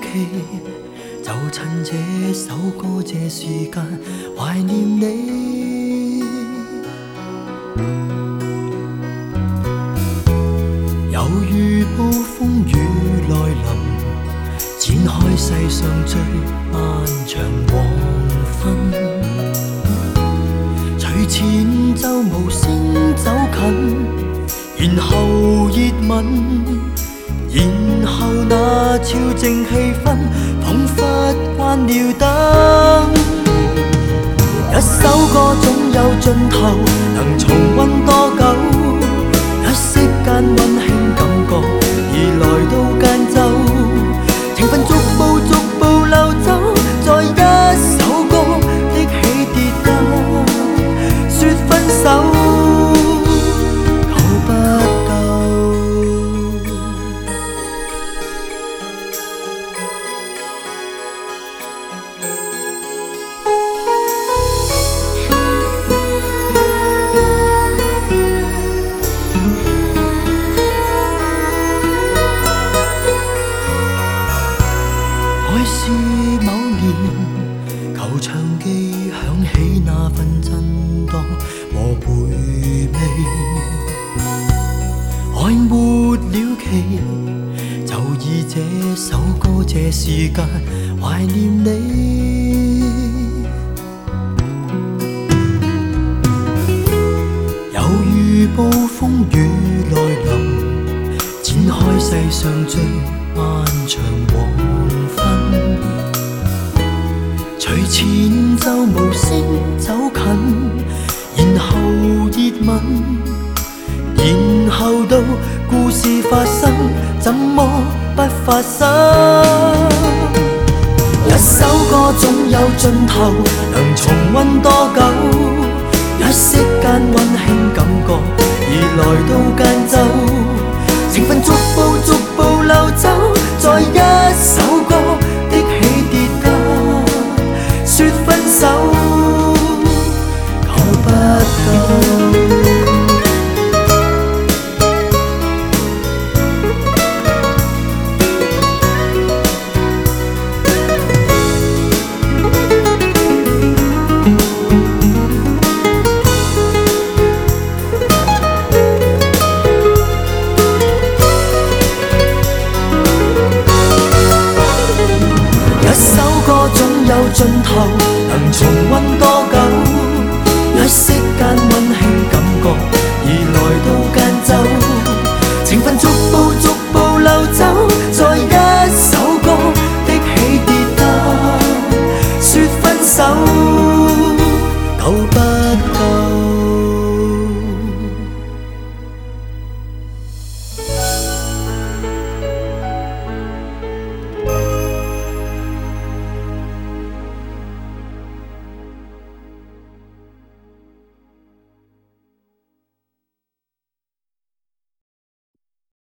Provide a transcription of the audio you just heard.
期，就趁这首歌这时间怀念你。犹如暴风雨来临，展开世上最漫长黄昏。随前奏无声走近，然后热吻，然后那超静气氛，仿佛关了灯。一首歌總有盡頭，能重溫多久？一息間溫馨感覺已來到間奏，情分逐步逐步流走，在一首歌的起跌間，說分手夠不夠？愛是某年球場記響起那份震盪和回味，愛沒了期，就以這首歌這時間懷念你。猶如暴風雨來臨，展開世上最漫長黃昏。隨前奏無聲走近，然後熱吻，然後到故事發生，怎麼不發生？一首歌總有盡頭，能重溫多久？一息間溫馨感覺已來到間奏，情分足。